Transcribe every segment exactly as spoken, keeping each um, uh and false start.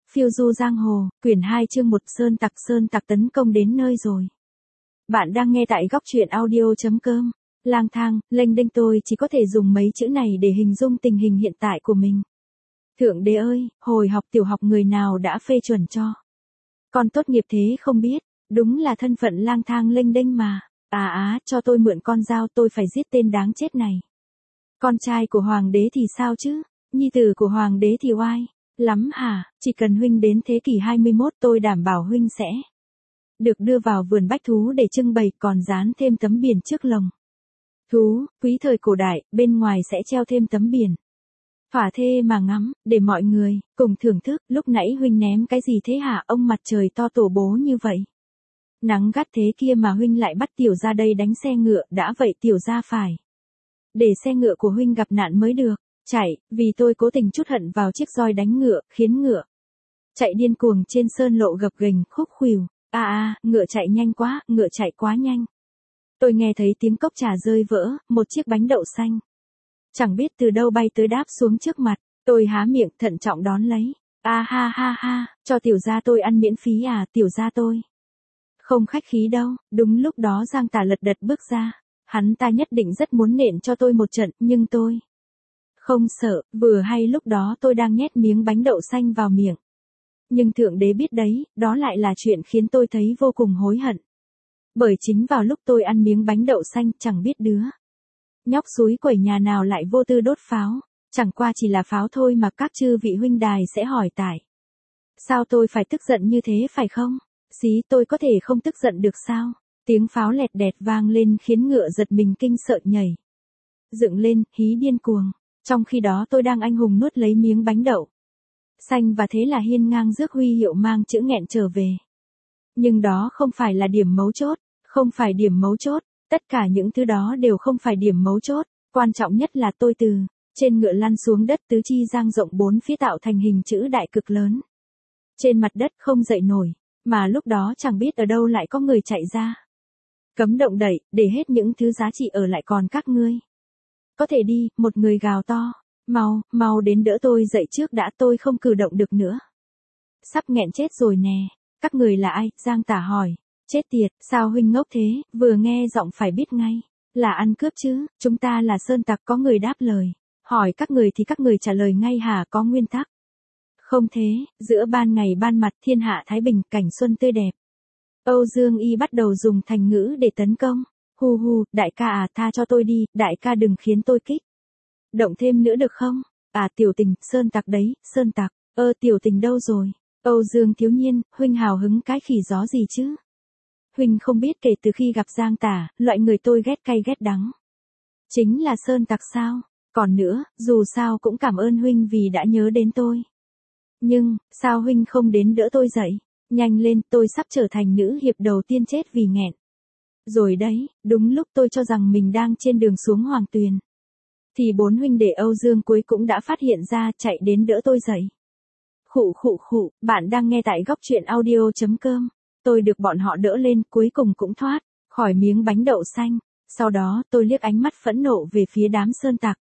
Phiêu du giang hồ, quyển hai chương một sơn tặc sơn tặc tấn công đến nơi rồi. Bạn đang nghe tại góc truyện audio.com. Lang thang, lênh đênh tôi chỉ có thể dùng mấy chữ này để hình dung tình hình hiện tại của mình. Thượng đế ơi, hồi học tiểu học người nào đã phê chuẩn cho. Con tốt nghiệp thế không biết, đúng là thân phận lang thang lênh đênh mà. À á, cho tôi mượn con dao tôi phải giết tên đáng chết này. Con trai của hoàng đế thì sao chứ, nhi tử của hoàng đế thì oai. Lắm hả, chỉ cần huynh đến thế kỷ hai mươi mốt tôi đảm bảo huynh sẽ được đưa vào vườn bách thú để trưng bày, còn dán thêm tấm biển trước lồng. Thú, quý thời cổ đại, bên ngoài sẽ treo thêm tấm biển. Phả thê mà ngắm, để mọi người cùng thưởng thức. Lúc nãy huynh ném cái gì thế hả, ông mặt trời to tổ bố như vậy. Nắng gắt thế kia mà huynh lại bắt tiểu ra đây đánh xe ngựa, đã vậy tiểu ra phải để xe ngựa của huynh gặp nạn mới được. Chạy, vì tôi cố tình trút hận vào chiếc roi đánh ngựa, khiến ngựa chạy điên cuồng trên sơn lộ gập ghềnh, khúc khuỷu. À à, ngựa chạy nhanh quá, ngựa chạy quá nhanh. Tôi nghe thấy tiếng cốc trà rơi vỡ, một chiếc bánh đậu xanh chẳng biết từ đâu bay tới đáp xuống trước mặt. Tôi há miệng thận trọng đón lấy. À ha ha ha, cho tiểu gia tôi ăn miễn phí à, tiểu gia tôi không khách khí đâu. Đúng lúc đó Giang Tả lật đật bước ra. Hắn ta nhất định rất muốn nện cho tôi một trận, nhưng tôi không sợ. Vừa hay lúc đó tôi đang nhét miếng bánh đậu xanh vào miệng. Nhưng thượng đế biết đấy, đó lại là chuyện khiến tôi thấy vô cùng hối hận. Bởi chính vào lúc tôi ăn miếng bánh đậu xanh, chẳng biết đứa nhóc xúi quẩy nhà nào lại vô tư đốt pháo. Chẳng qua chỉ là pháo thôi mà các chư vị huynh đài sẽ hỏi tại sao tôi phải tức giận như thế phải không? Xí, tôi có thể không tức giận được sao? Tiếng pháo lẹt đẹt vang lên khiến ngựa giật mình kinh sợ nhảy dựng lên, hí điên cuồng. Trong khi đó tôi đang anh hùng nuốt lấy miếng bánh đậu xanh và thế là hiên ngang rước huy hiệu mang chữ nghẹn trở về. Nhưng đó không phải là điểm mấu chốt, không phải điểm mấu chốt, tất cả những thứ đó đều không phải điểm mấu chốt. Quan trọng nhất là tôi từ trên ngựa lăn xuống đất, tứ chi dang rộng bốn phía tạo thành hình chữ đại cực lớn. Trên mặt đất không dậy nổi, mà lúc đó chẳng biết ở đâu lại có người chạy ra. Cấm động đậy, để hết những thứ giá trị ở lại còn các ngươi. Có thể đi, một người gào to. Mau, mau đến đỡ tôi dậy trước đã, tôi không cử động được nữa. Sắp nghẹn chết rồi nè. Các người là ai? Giang Tả hỏi. Chết tiệt, sao huynh ngốc thế, vừa nghe giọng phải biết ngay. Là ăn cướp chứ, chúng ta là sơn tặc. Có người đáp lời. Hỏi các người thì các người trả lời ngay hả, có nguyên tắc. Không thế, giữa ban ngày ban mặt thiên hạ thái bình, cảnh xuân tươi đẹp. Âu Dương Y bắt đầu dùng thành ngữ để tấn công. Hu hu, đại ca à, tha cho tôi đi, đại ca đừng khiến tôi kích động thêm nữa được không? À tiểu tình, sơn tặc đấy, sơn tặc. Ơ tiểu tình đâu rồi? Âu Dương thiếu nhiên, huynh hào hứng cái khỉ gió gì chứ? Huynh không biết kể từ khi gặp Giang Tả, loại người tôi ghét cay ghét đắng chính là sơn tặc sao? Còn nữa, dù sao cũng cảm ơn huynh vì đã nhớ đến tôi. Nhưng, sao huynh không đến đỡ tôi dậy? Nhanh lên, tôi sắp trở thành nữ hiệp đầu tiên chết vì nghẹn rồi đấy. Đúng lúc tôi cho rằng mình đang trên đường xuống hoàng tuyền, thì bốn huynh đệ Âu Dương cuối cũng đã phát hiện ra, chạy đến đỡ tôi dậy. Khụ khụ khụ, bạn đang nghe tại góc truyện audio.com. Tôi được bọn họ đỡ lên, cuối cùng cũng thoát khỏi miếng bánh đậu xanh. Sau đó, tôi liếc ánh mắt phẫn nộ về phía đám sơn tặc.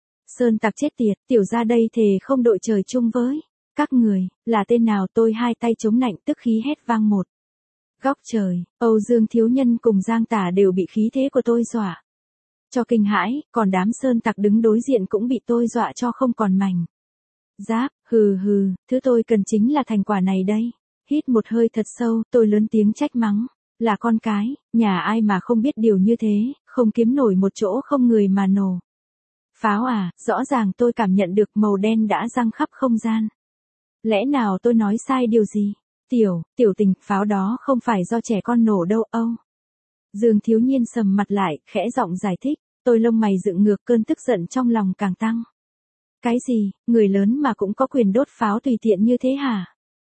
Sơn tặc chết tiệt, tiểu ra đây thề không đội trời chung với các người. Là tên nào? Tôi hai tay chống nạnh tức khí hét vang một góc trời. Âu Dương thiếu nhân cùng Giang Tả đều bị khí thế của tôi dọa cho kinh hãi, còn đám sơn tặc đứng đối diện cũng bị tôi dọa cho không còn mảnh giáp. Hừ hừ, thứ tôi cần chính là thành quả này đây. Hít một hơi thật sâu, tôi lớn tiếng trách mắng. Là con cái, nhà ai mà không biết điều như thế, không kiếm nổi một chỗ không người mà nổ pháo à? Rõ ràng tôi cảm nhận được màu đen đã giăng khắp không gian. Lẽ nào tôi nói sai điều gì? Tiểu, tiểu tình, pháo đó không phải do trẻ con nổ đâu. Âu Dương thiếu nhiên sầm mặt lại, khẽ giọng giải thích. Tôi lông mày dựng ngược, cơn tức giận trong lòng càng tăng. Cái gì, người lớn mà cũng có quyền đốt pháo tùy tiện như thế hả?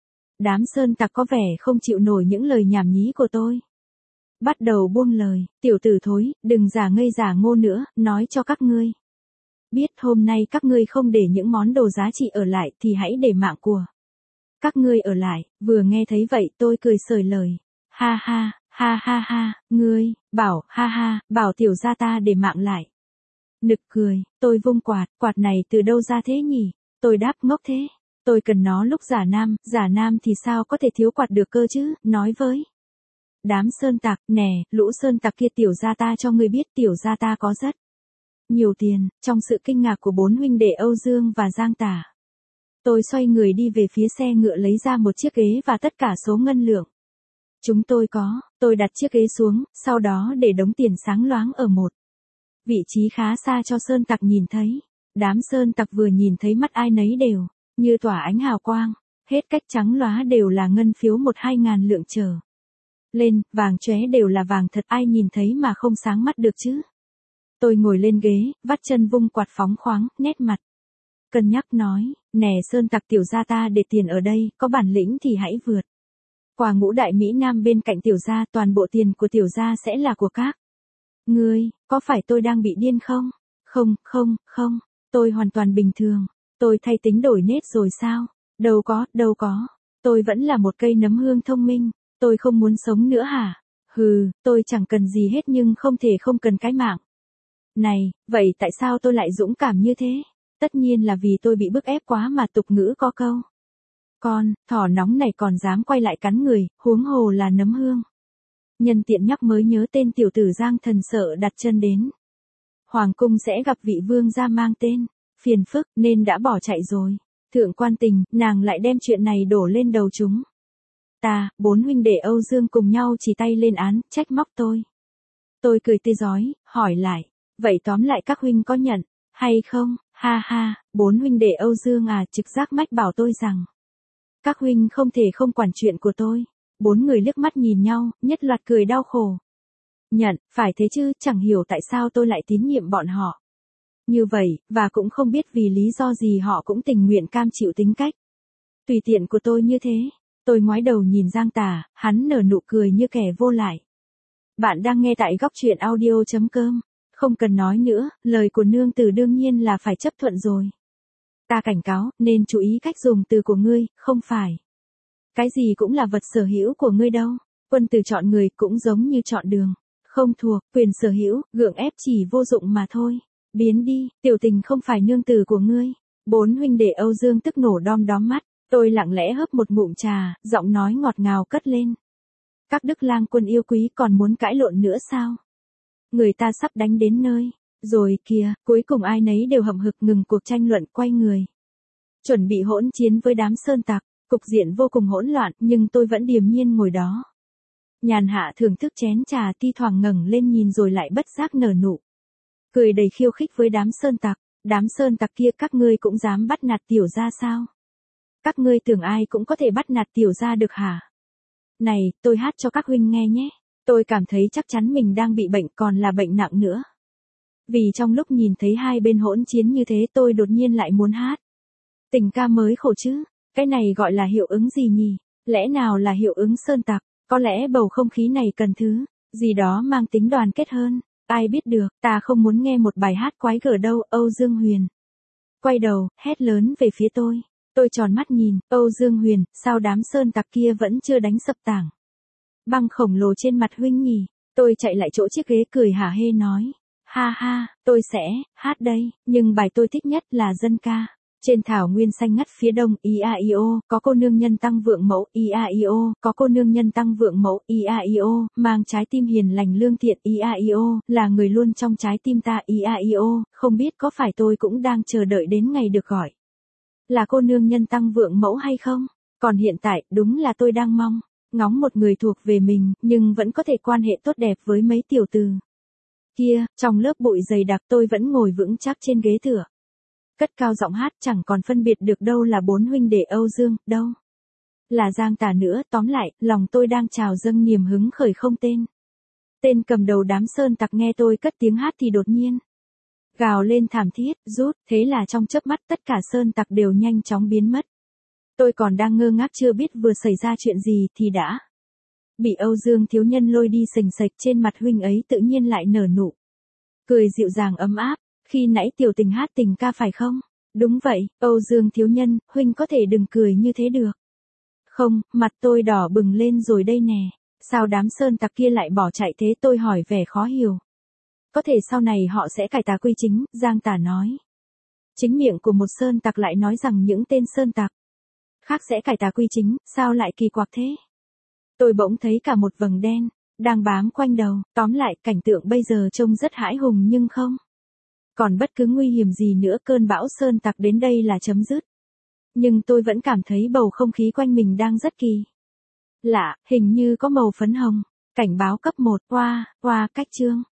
Đám sơn tặc có vẻ không chịu nổi những lời nhảm nhí của tôi. Bắt đầu buông lời. Tiểu tử thối, đừng giả ngây giả ngô nữa, nói cho các ngươi biết hôm nay các ngươi không để những món đồ giá trị ở lại thì hãy để mạng của các ngươi ở lại. Vừa nghe thấy vậy tôi cười sởi lời. Ha ha, ha ha ha, ngươi, bảo, ha ha, bảo tiểu gia ta để mạng lại. Nực cười, tôi vung quạt, quạt này từ đâu ra thế nhỉ? Tôi đáp ngốc thế. Tôi cần nó lúc giả nam, giả nam thì sao có thể thiếu quạt được cơ chứ, nói với. Đám sơn tặc, nè, lũ sơn tặc kia tiểu gia ta cho ngươi biết tiểu gia ta có rất nhiều tiền, trong sự kinh ngạc của bốn huynh đệ Âu Dương và Giang Tả. Tôi xoay người đi về phía xe ngựa lấy ra một chiếc ghế và tất cả số ngân lượng. Chúng tôi có, tôi đặt chiếc ghế xuống, sau đó để đống tiền sáng loáng ở một vị trí khá xa cho sơn tặc nhìn thấy. Đám sơn tặc vừa nhìn thấy mắt ai nấy đều như tỏa ánh hào quang, hết cách trắng lóa đều là ngân phiếu một hai ngàn lượng trở lên, vàng chóe đều là vàng thật, ai nhìn thấy mà không sáng mắt được chứ. Tôi ngồi lên ghế, vắt chân vung quạt phóng khoáng, nét mặt cân nhắc nói, nè sơn tặc tiểu gia ta để tiền ở đây, có bản lĩnh thì hãy vượt qua ngũ đại Mỹ Nam bên cạnh tiểu gia, toàn bộ tiền của tiểu gia sẽ là của các ngươi. Có phải tôi đang bị điên không? Không, không, không, tôi hoàn toàn bình thường. Tôi thay tính đổi nết rồi sao? Đâu có, đâu có. Tôi vẫn là một cây nấm hương thông minh. Tôi không muốn sống nữa hả? Hừ, tôi chẳng cần gì hết nhưng không thể không cần cái mạng này, vậy tại sao tôi lại dũng cảm như thế? Tất nhiên là vì tôi bị bức ép quá mà, tục ngữ có câu. Con, thỏ nóng này còn dám quay lại cắn người, huống hồ là nấm hương. Nhân tiện nhắc mới nhớ tên tiểu tử Giang Thần sợ đặt chân đến hoàng cung sẽ gặp vị vương gia mang tên phiền phức nên đã bỏ chạy rồi. Thượng quan Tình, nàng lại đem chuyện này đổ lên đầu chúng ta. Bốn huynh đệ Âu Dương cùng nhau chỉ tay lên án, trách móc tôi. Tôi cười tươi rói, hỏi lại, vậy tóm lại các huynh có nhận hay không? Ha ha, bốn huynh đệ Âu Dương à, trực giác mách bảo tôi rằng các huynh không thể không quản chuyện của tôi. Bốn người liếc mắt nhìn nhau, nhất loạt cười đau khổ. Nhận, phải thế chứ, chẳng hiểu tại sao tôi lại tín nhiệm bọn họ như vậy, và cũng không biết vì lý do gì họ cũng tình nguyện cam chịu tính cách tùy tiện của tôi như thế. Tôi ngoái đầu nhìn Giang Tả, hắn nở nụ cười như kẻ vô lại. Bạn đang nghe tại góc truyện audio.com. Không cần nói nữa, lời của nương tử đương nhiên là phải chấp thuận rồi. Ta cảnh cáo, nên chú ý cách dùng từ của ngươi, không phải cái gì cũng là vật sở hữu của ngươi đâu. Quân tử chọn người cũng giống như chọn đường. Không thuộc, quyền sở hữu, gượng ép chỉ vô dụng mà thôi. Biến đi, tiểu Tình không phải nương tử của ngươi. Bốn huynh đệ Âu Dương tức nổ đom đóm mắt. Tôi lặng lẽ hớp một ngụm trà, giọng nói ngọt ngào cất lên. Các đức lang quân yêu quý còn muốn cãi lộn nữa sao? Người ta sắp đánh đến nơi rồi kìa. Cuối cùng ai nấy đều hậm hực ngừng cuộc tranh luận, quay người chuẩn bị hỗn chiến với đám sơn tặc. Cục diện vô cùng hỗn loạn, nhưng tôi vẫn điềm nhiên ngồi đó. Nhàn hạ thưởng thức chén trà, thi thoảng ngẩng lên nhìn rồi lại bất giác nở nụ cười đầy khiêu khích với đám sơn tặc. Đám sơn tặc kia, các ngươi cũng dám bắt nạt tiểu gia sao? Các ngươi tưởng ai cũng có thể bắt nạt tiểu gia được hả? Này, tôi hát cho các huynh nghe nhé. Tôi cảm thấy chắc chắn mình đang bị bệnh, còn là bệnh nặng nữa. Vì trong lúc nhìn thấy hai bên hỗn chiến như thế, tôi đột nhiên lại muốn hát tình ca mới khổ chứ. Cái này gọi là hiệu ứng gì nhỉ? Lẽ nào là hiệu ứng sơn tặc? Có lẽ bầu không khí này cần thứ gì đó mang tính đoàn kết hơn. Ai biết được, ta không muốn nghe một bài hát quái gở đâu. Âu Dương Huyền quay đầu, hét lớn về phía tôi. Tôi tròn mắt nhìn, Âu Dương Huyền, sao đám sơn tặc kia vẫn chưa đánh sập tảng băng khổng lồ trên mặt huynh nhỉ? Tôi chạy lại chỗ chiếc ghế cười hả hê nói. Ha ha, tôi sẽ hát đây, nhưng bài tôi thích nhất là dân ca. Trên thảo nguyên xanh ngắt phía đông, i a i o, có cô nương nhân tăng vượng mẫu, i a i o, có cô nương nhân tăng vượng mẫu, i a i o, mang trái tim hiền lành lương thiện, i a i o, là người luôn trong trái tim ta, i a i o, không biết có phải tôi cũng đang chờ đợi đến ngày được gọi là cô nương nhân tăng vượng mẫu hay không? Còn hiện tại, đúng là tôi đang mong ngóng một người thuộc về mình, nhưng vẫn có thể quan hệ tốt đẹp với mấy tiểu tử kia. Trong lớp bụi dày đặc, tôi vẫn ngồi vững chắc trên ghế tựa, cất cao giọng hát, chẳng còn phân biệt được đâu là bốn huynh đệ Âu Dương, đâu là Giang Tả nữa. Tóm lại, lòng tôi đang trào dâng niềm hứng khởi không tên. Tên cầm đầu đám sơn tặc nghe tôi cất tiếng hát thì đột nhiên gào lên thảm thiết, rút. Thế là trong chớp mắt tất cả sơn tặc đều nhanh chóng biến mất. Tôi còn đang ngơ ngác chưa biết vừa xảy ra chuyện gì thì đã bị Âu Dương thiếu nhân lôi đi sềnh sệch. Trên mặt huynh ấy tự nhiên lại nở nụ cười dịu dàng ấm áp. Khi nãy tiểu Tình hát tình ca phải không? Đúng vậy, Âu Dương thiếu nhân, huynh có thể đừng cười như thế được không? Mặt tôi đỏ bừng lên rồi đây nè. Sao đám sơn tặc kia lại bỏ chạy thế? Tôi hỏi vẻ khó hiểu. Có thể sau này họ sẽ cải tà quy chính, Giang Tả nói. Chính miệng của một sơn tặc lại nói rằng những tên sơn tặc khác sẽ cải tà quy chính, sao lại kỳ quặc thế? Tôi bỗng thấy cả một vầng đen đang bám quanh đầu, tóm lại cảnh tượng bây giờ trông rất hãi hùng nhưng không còn bất cứ nguy hiểm gì nữa, cơn bão sơn tặc đến đây là chấm dứt. Nhưng tôi vẫn cảm thấy bầu không khí quanh mình đang rất kỳ lạ, hình như có màu phấn hồng. Cảnh báo cấp một, oa, oa, cách chương.